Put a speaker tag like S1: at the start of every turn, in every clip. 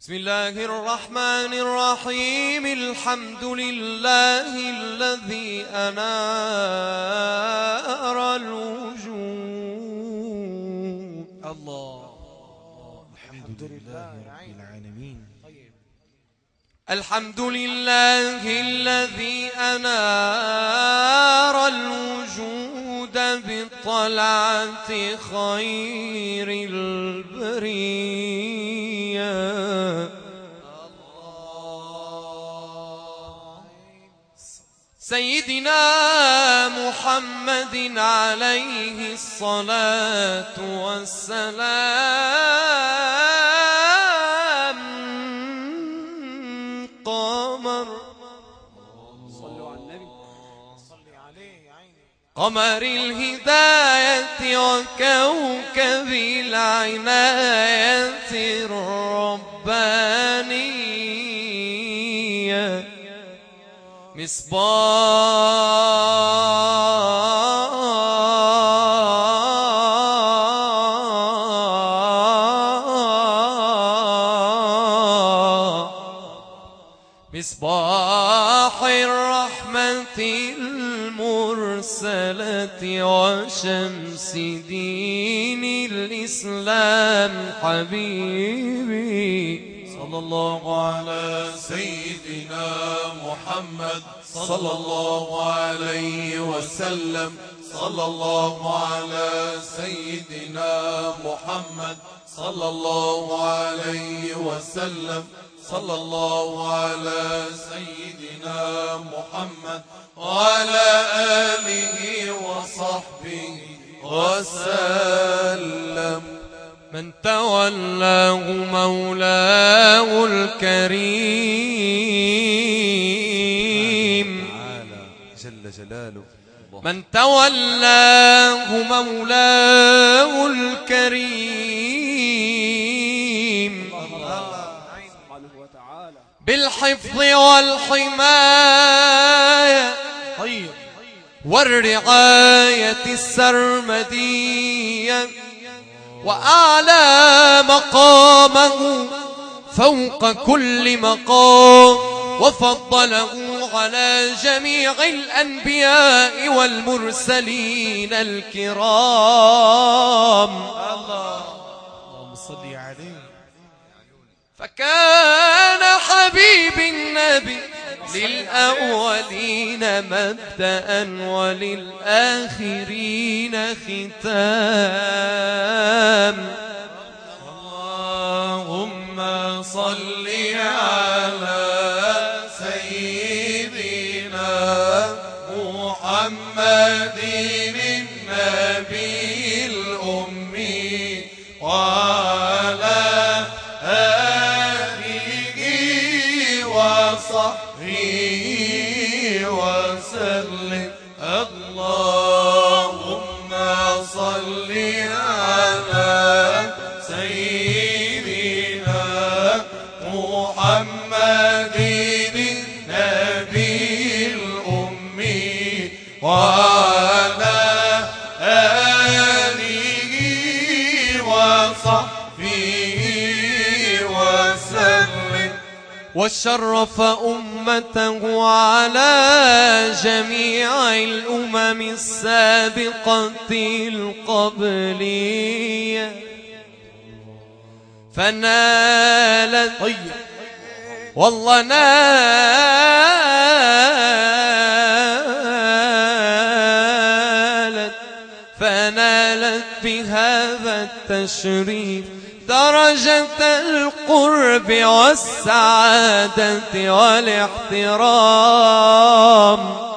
S1: بسم الله الرحمن الرحيم. الحمد لله الذي أنار الوجود.
S2: الله الحمد لله رب العالمين.
S1: الحمد لله الذي أنار الوجود بطلعة خير البرية سيدنا محمد عليه الصلاة والسلام. قمر الهداية وكوكب العناية الربانية مصباح الرحمة المرسلة وشمس دين الإسلام حبيبي
S3: صلى الله على سيدنا محمد صلى الله عليه وسلم. صلى الله على سيدنا محمد صلى الله عليه وسلم. صلى الله على سيدنا محمد وعلى آله وصحبه وسلم.
S1: من تولاه مولاه الكريم
S2: جل جلاله.
S1: من تولاه مولاه الكريم بالحفظ والحماية والرعاية السرمدية وأعلى مقامه فوق كل مقام وفضله على جميع الأنبياء والمرسلين الكرام.
S2: اللهم صل عليه.
S1: فكان حبيب النبي للأولين مبدأ وللآخرين ختام.
S3: اللهم صل على سيدنا محمد النبي الأمي وعلى آله وصحبه وسلم. اللهم صل على سيدنا محمد النبي الأمي وعلى آله وصحبه وسلم.
S1: وشرف أمته على جميع الأمم السابقة القبلية فنالت والله فنالت بهذا التشريف درجة القرب والسعادة والاحترام.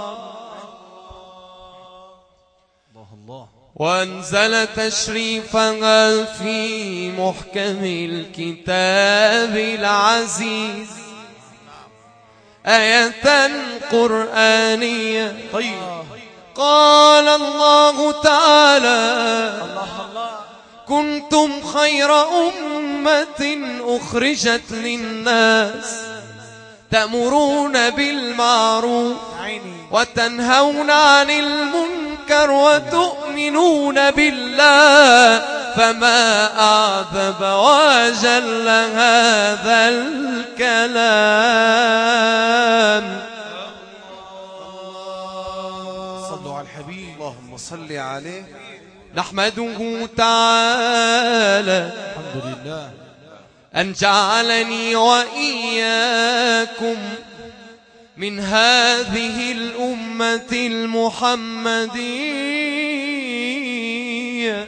S1: وأنزل تشريفها في محكم الكتاب العزيز آية قرآنية. قال الله تعالى: كنتم خير أمة أخرجت للناس تأمرون بالمعروف وتنهون عن المنكر وتؤمنون بالله فما أعذب وجل هذا الكلام.
S2: صلوا على الحبيب. اللهم صل عليه.
S1: نحمده تعالى
S2: الحمد لله
S1: أن جعلني وإياكم من هذه الأمة المحمدية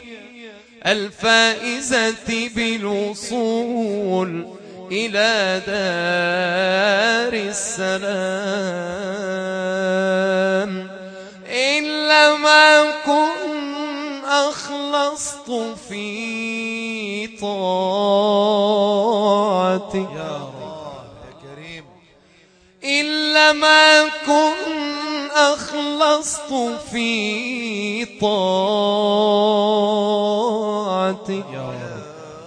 S1: الفائزة بالوصول إلى دار السلام. إن لم أكن أخلصت في طاعتي
S2: يا رب يا كريم.
S1: إن لم أكن أخلصت في طاعتي
S2: يا رب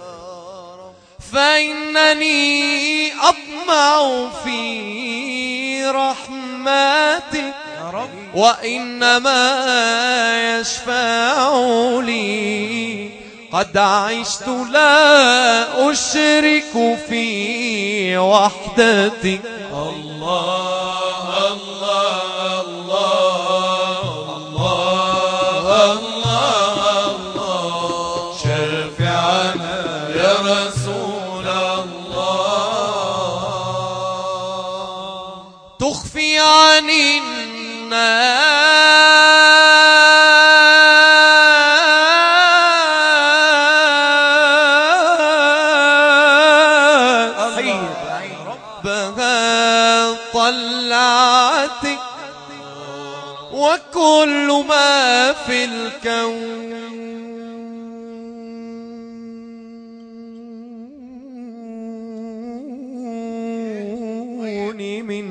S1: فإنني أطمع في رحمتك
S2: يا رب.
S1: وإنما يشفع لي قد عشت لا أشرك في وحدتك.
S3: الله الله الله الله الله شفعنا يا رسول الله.
S1: تخفي عن ربها طلعتك وكل ما في الكون من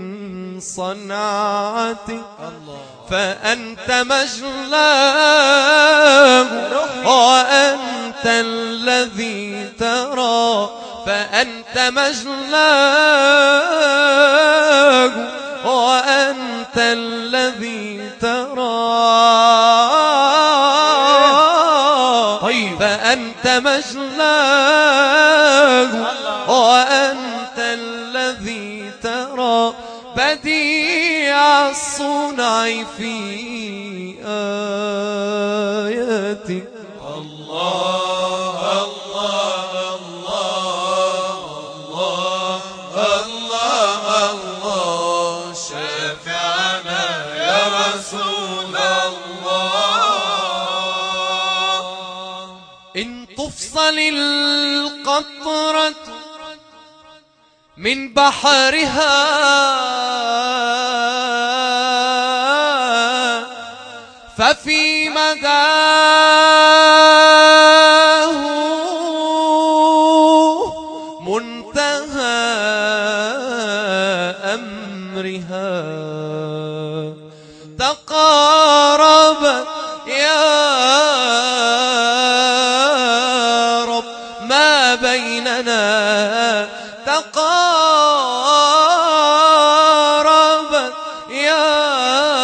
S1: صنعتك فأنت مجلاه وأنت الذي ترى فأنت مجلاه وأنت الذي ترى فأنت مجلاه وأنت الذي ترى بديع الصنع في آياتك.
S3: الله الله الله الله الله شفعنا يا رسول الله.
S1: إن تفصل القطرة من بحرها ففي مداه منتهى أمرها تقاربت يا رب ما بيننا تقاربت يا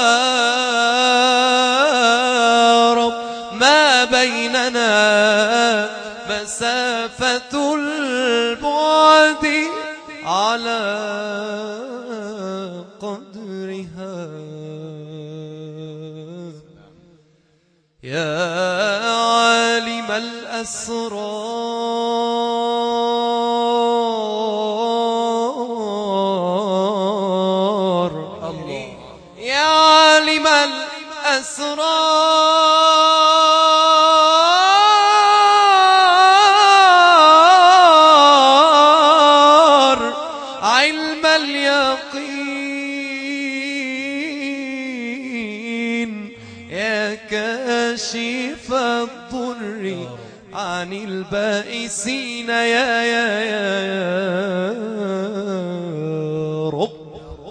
S1: رب ما بيننا مسافة البعد على قدرها. يا عالم الأسرار الله يا عالم الأسرار علم اليقين يا كاشف الضر عن البائسين يا رب.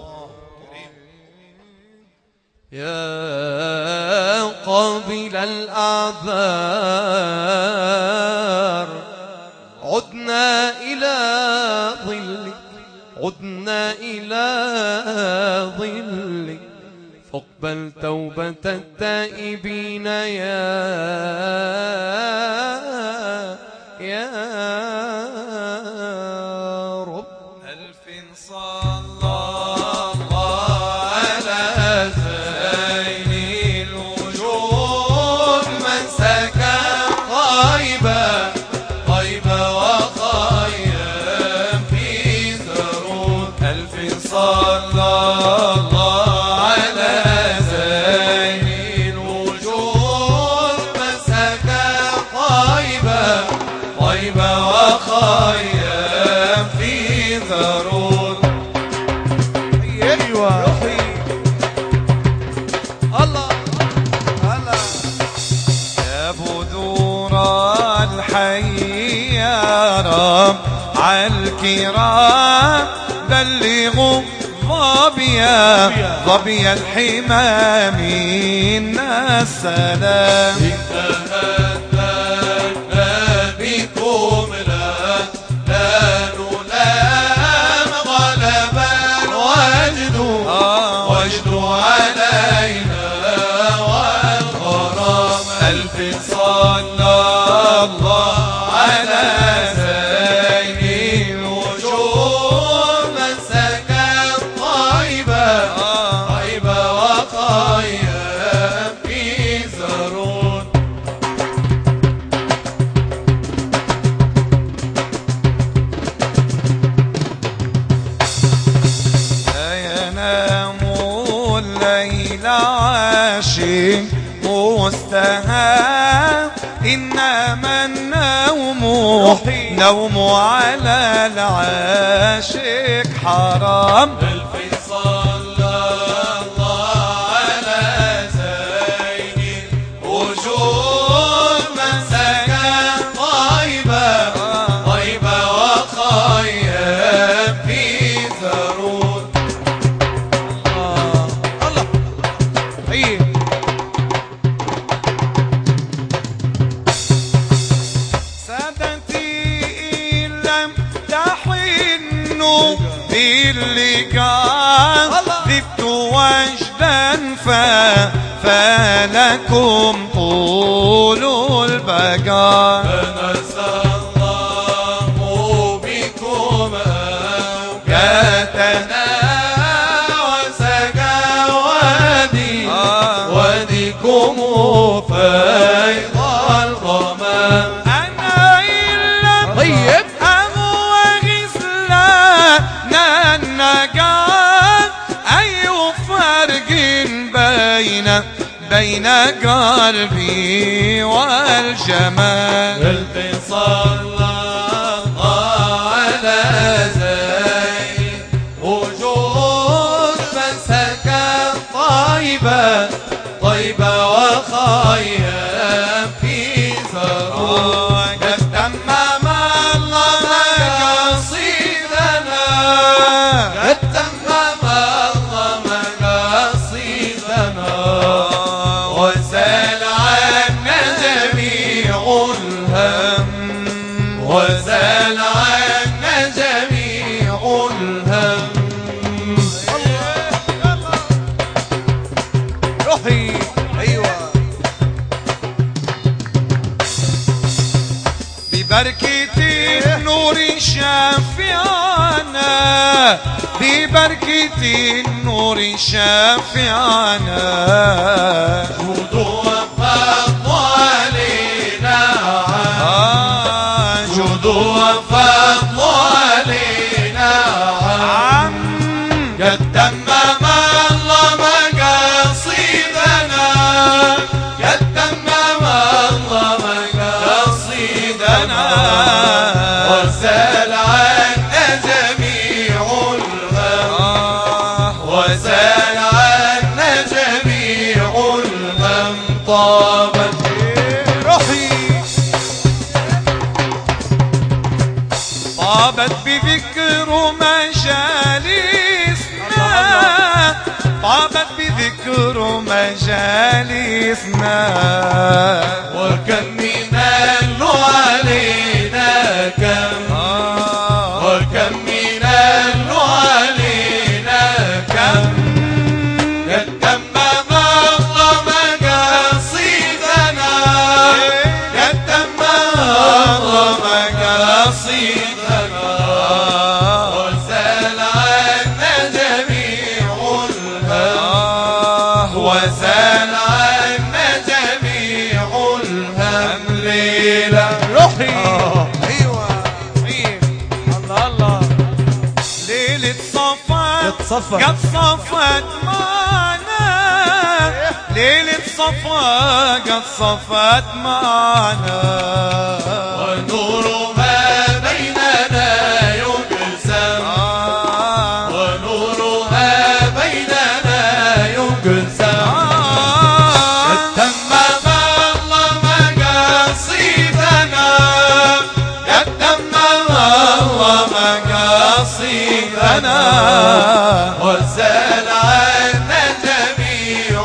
S1: يا قابل الأعذار عدنا إلى ظلك عدنا إلى ظلك فاقبل توبة التائبين يا يا رب.
S3: ألف صلى الله على زين الوجود من سكن طيبة وخيم في ثرود. ألف صلى الله على زين الوجود من سكن طيبة وخيم في ثرود.
S2: ايوه
S1: الله
S2: هلا
S3: يا بذور الحي يا رب عالكرام بلغوا ظبي الحمام منا السلام. تهددنا بكم لا نلام غلب الوجد علينا والغرام. ألف صلى الله على زين الوجود من سكن طيبة وخيم في ثرود. لا ينام الليل عاشق مستهام إنما النوم على العاشق حرام. ألف صلى الله على زين الوجود من سكن طيبة وخيم في ثرود.
S2: الله ايه
S3: سادتي إن لم تحنوا باللقاء ذبت وجدا فلكم طول البقاء. فنسى الله بكم أوقاتنا وسقى واديكم فيض الغمام. أنا إن لم
S1: طيب
S3: أهوى غزلانا النقاء أي فرق بين قلبي والجمال. ألف صلى الله على زين وجود من سكن طيبة وخيم في ثرود. قد تمم الله مقاصدنا وزال عنا جميع الهم
S2: روحي ايوه
S3: ببركة النور شافعنا جود وفضل علينا قد تمم الله مقاصدنا وزال عنا جميع الهم طابت
S2: روحي
S3: بذكر مجالسنا وكم من علينا كم قد تمم الله مقاصدنا
S2: صفا
S3: قد صفت معنا ليلة صفا قد صفت معنا
S1: ونورها بيننا يقسم ونورها بيننا يقسم قد تمم الله مقاصدنا قد تمم الله مقاصدنا وزال عنا جميع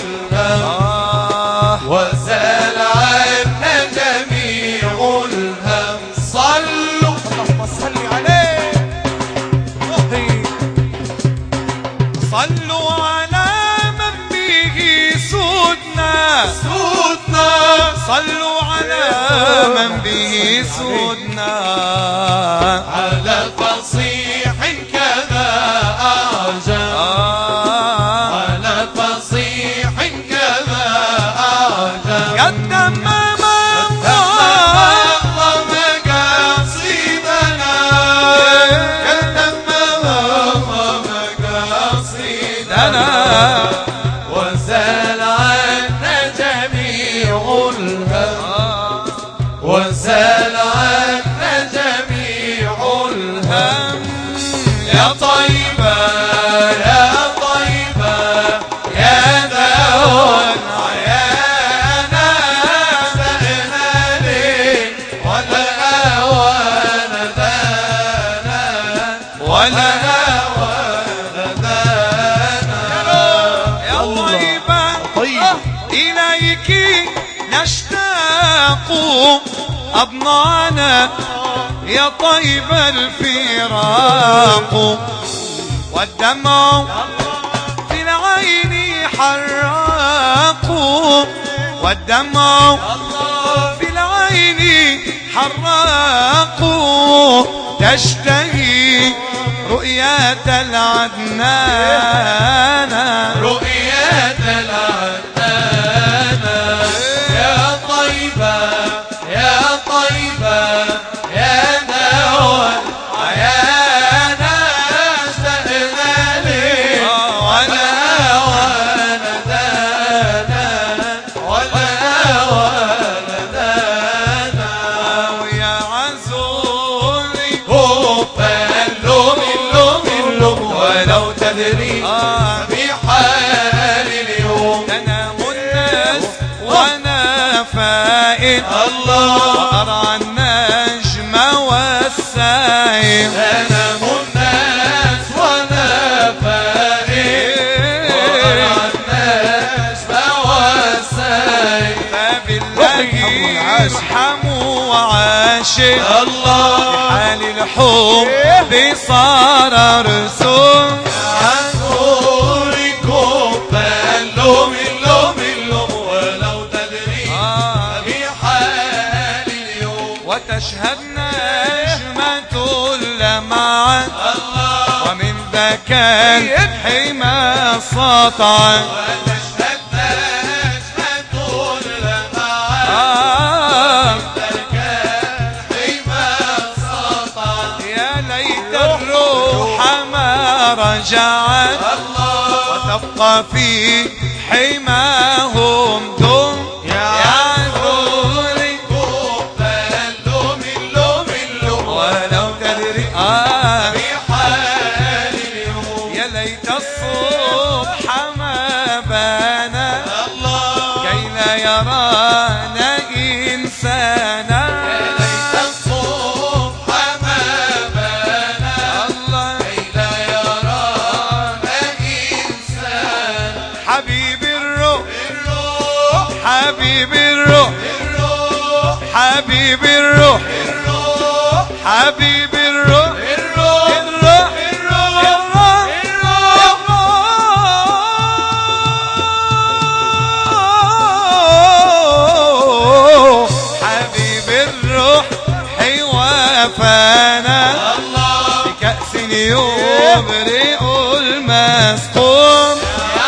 S1: الهم وزال عنا جميع الهم صلوا
S2: اللهم صل عليه
S3: صلوا على من به سودنا صلوا على من به سودنا
S1: على فصيح كذا أعجب على فصيح كذا أعجب
S3: قد تمم
S1: الله مقاصدنا قد تمم الله مقاصدنا وزال عنا جميع الهم وزال عنا جميع الهم يا طيبة يا طيبة يا داون عيانا اشتقنا لك ولا أوان دانا ولا أوان دانا
S3: يا طيبة إليك نشتاق أبنانا يا طيب الفراق والدمع في العين حراق والدمع في العين حراق تشتهي رؤية العدنان
S1: رؤية العدنان يا طيبة يا طيبة يا نوال عيانا اشتقنا لك ولا ولدانا ولا ولدانا
S3: ويا عزولي
S1: اللوم اللوم اللوم ولو تدري بحال اليوم
S3: تنام الناس وانا فائد
S1: الله
S3: وارعى النجم والسائل
S1: تنام الناس وانا فائد وارعى النجم والسائل
S3: فبالله يرحم وعاشق
S1: الله
S3: حال الحب صار رسوم
S1: عنوركم اللوم اللوم اللوم ولو تدري بحال اليوم
S3: وتشهد نجمة اللمعة ومن ذاك الحمى سطعا
S1: وتشهد نجمة لمعة ذاك الحمى سطعا
S3: يا ليت الروح ما رجعت وتبقى في حماهم دم يا عذولي
S1: اللوم اللوم اللوم
S3: ولو تدري
S1: بحال اليوم
S3: يا ليت الصبح ما بان كي لا يرانا إنسانا
S1: ليت الصبح ما بان
S3: الله
S1: كي لا يرانا إنسان
S3: حبيب الروح
S1: الروح
S3: حبيب الروح
S1: الروح
S3: حبيب الروح
S1: الروح
S3: حبيب الروح
S1: الروح
S3: الروح
S1: الروح
S3: الروح حبيب الروح حوافانا بكأس يبرئ المسقوم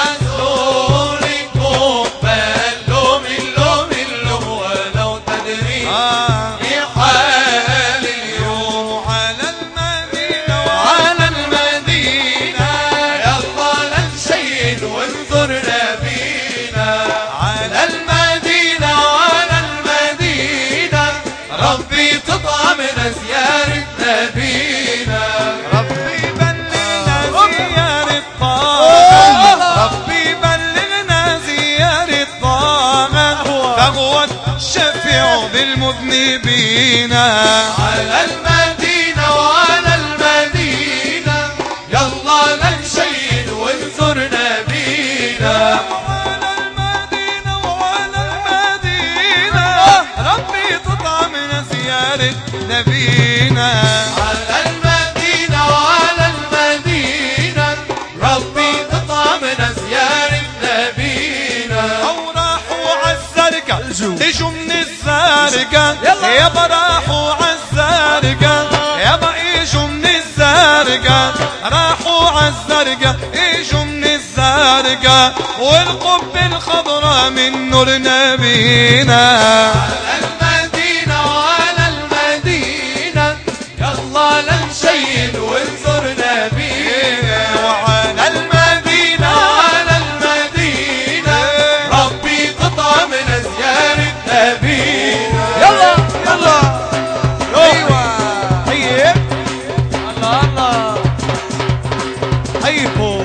S1: يزوركم اللوم اللوم اللوم ولو تدري بحال اليوم
S3: على المدينة
S1: على المدينة
S3: بينا
S1: على المدينة وعلى المدينة يلا نشيد ونزور نبينا.
S3: وعلى المدينة وعلى المدينة ربي تطعمنا زيارة نبينا.
S1: على المدينة وعلى المدينة ربي تطعمنا زيارة نبينا.
S3: أو راحوا عالزرقاء اجوا من الزرقاء يابا راحوا عالزرقاء يابا اجوا من الزرقاء راحوا عالزرقاء اجوا من الزرقاء والقبة الخضراء من نور نبينا.
S1: على المدينة وعلى المدينة يلا نشيد ونزور نبينا.
S3: وعلى المدينة
S1: على المدينة ربي تطعمنا زيارة نبينا.
S2: يلا يلا
S3: ايوه طيب
S2: الله الله
S3: طيبوا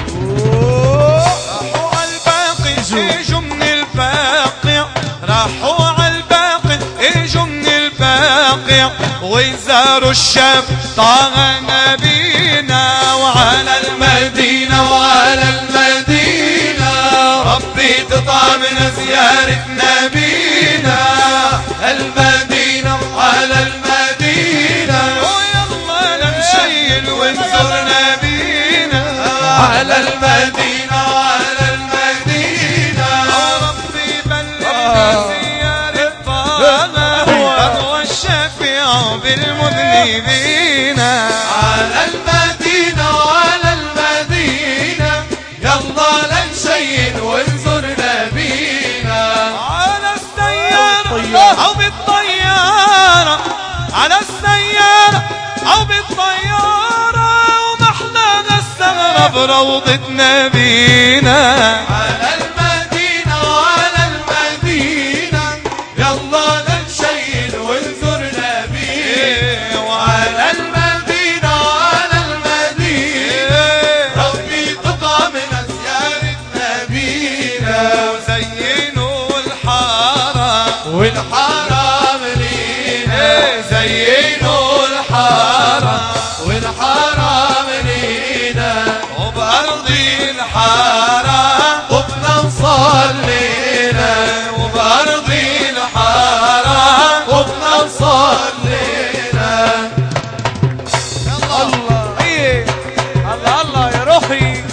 S3: راحوا عالباقي اجوا من الباقي راحوا عالباقي اجوا من الباقي ويزاروا الشاب طه نبينا. وعلى
S1: المدينة وعلى المدينة ربي تطعمنا زيارة نبينا. المدينة وعلى المدينة
S3: ويلا نمشيل ونزور نبينا.
S1: على المدينة وعلى المدينة
S3: ربي بلغنا زيارة طه هو الشفيع بالمذنبين.
S1: على المدينة وعلى المدينة يلا نشيد ونزور نبينا.
S3: على السيارة أو بالطيارة على السيارة أو بالطيارة ومحلى نستغرب روضة نبينا.
S1: على المدينة وعلى المدينة يلا نشيد ونزور نبينا. وعلى المدينة وعلى المدينة ربي تطعمنا زيارة نبينا.
S3: وزينوا الحارة
S1: والحرام لينا زينوا الحرام والحرام لينا.
S3: وبأرض الحارة
S1: طفنا وصلينا وبأرض الحرام طفنا وصلينا.
S2: الله ايه الله الله يا روحي.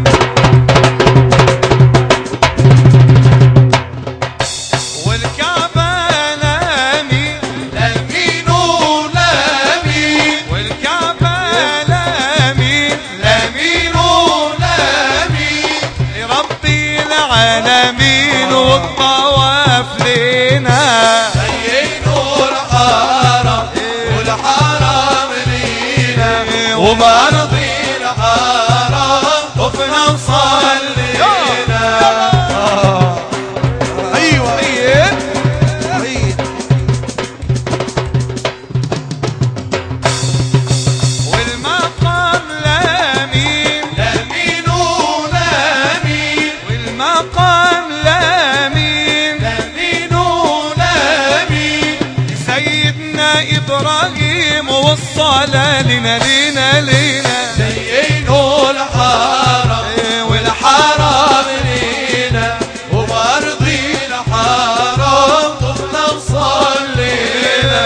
S3: والكعبة لامي
S1: لمين ولمين
S3: والكعبة لامي
S1: لمين ولمين
S3: لربي العالمين والطواف لنا.
S1: زينوا الحرم والحرم لينا وبأرض الحرم طفنا وصلينا.
S2: ايوه
S3: طيب
S2: طيب
S3: والمقام لامين
S1: لمين ولمين
S3: والمقام لامين
S1: لمين ولمين
S3: سيدنا إبراهيم والصلاة لنا لنا لنا.
S1: زينوا الحرم والحرم لينا وبأرض الحرم طفنا وصلينا.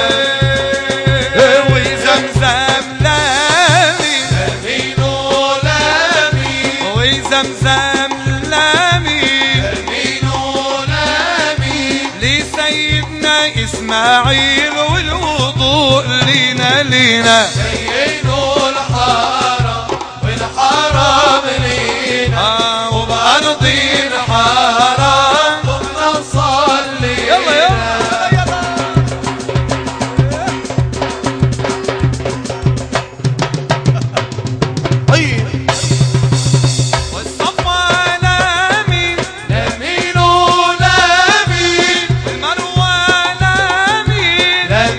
S3: وزمزم لامي
S1: لمين ولمين
S3: وزمزم لامي
S1: لمين ولمين
S3: لسيدنا إسماعيل والوضوء لنا لنا.
S1: زينوا الحرم والحرم لينا وبأرض الحرم طفنا وصلينا.
S3: يلا يلا
S2: طيب
S3: والصفا لامي
S1: لمين ولمين
S3: والمروة لامي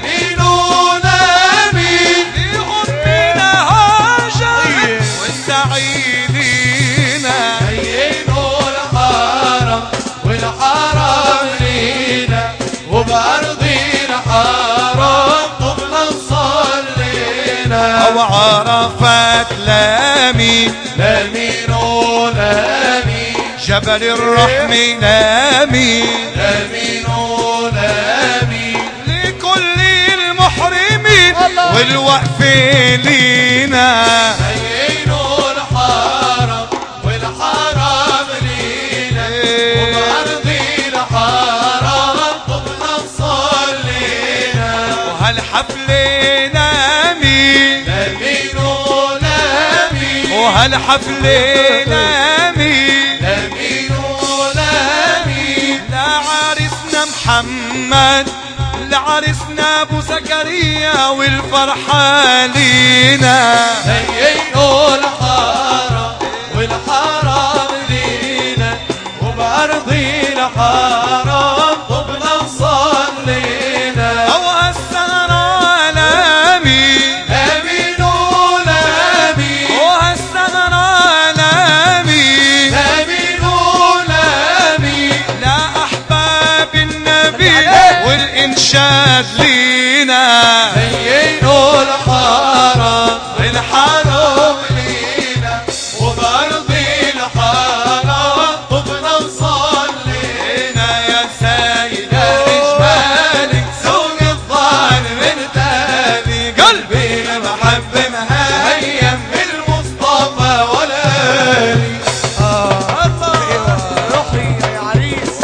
S3: لامي
S1: لامين لامين
S3: جبل الرحم لامي
S1: لامين لامين
S3: لكل المحرمين والوقف لينا
S1: زينوا الحرم والحرم لينا وبأرض الحرم طبنا صلينا
S3: وهالحفل لامي
S1: لامين لامين
S3: وهالحفل لامي
S1: لامين لامين
S3: لعريسنا محمد لعريسنا ابو زكريا والفرحة لينا
S1: زينوا الحرم والحرم لينا وبأرض الحرم طبنا صلينا
S3: او هالسهرة لامي
S1: لامين لامين
S3: وهالسهرة لامي
S1: لامين لامين
S3: لا احباب النبي والانشاد لينا
S1: زينوا الحرم والحرم لينا وبأرض الحرم طبنا صلينا
S3: يا سيد
S1: مالك سوق الظهر من تاني قلبي محب مهيم بالمصطفى والآلي
S2: روحي يا عريس.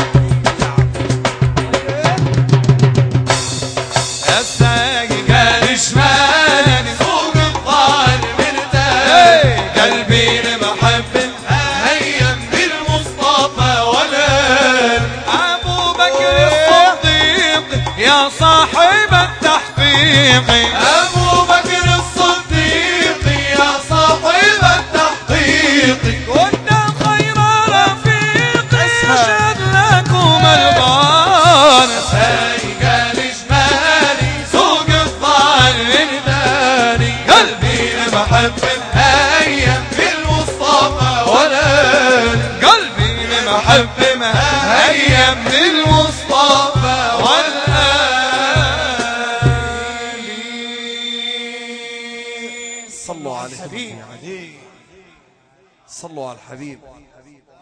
S3: يا سيد
S1: قال شمالك سوق الظهر من تاني قلبي محب مهيم بالمصطفى والآلي
S3: ابو بكر الصديق يا صاحب التحقيق
S1: أبو بكر الصديق يا صاحب التحقيق
S3: كنت خير رفيق يشهد لكم الغار
S1: سايق الجمالي سوق الظهر من داري قلبي محب مهيم بالمصطفى والآلي
S3: قلبي محب
S1: مهيم بالمصطفى
S2: صلوا على الحبيب. صلوا على الحبيب.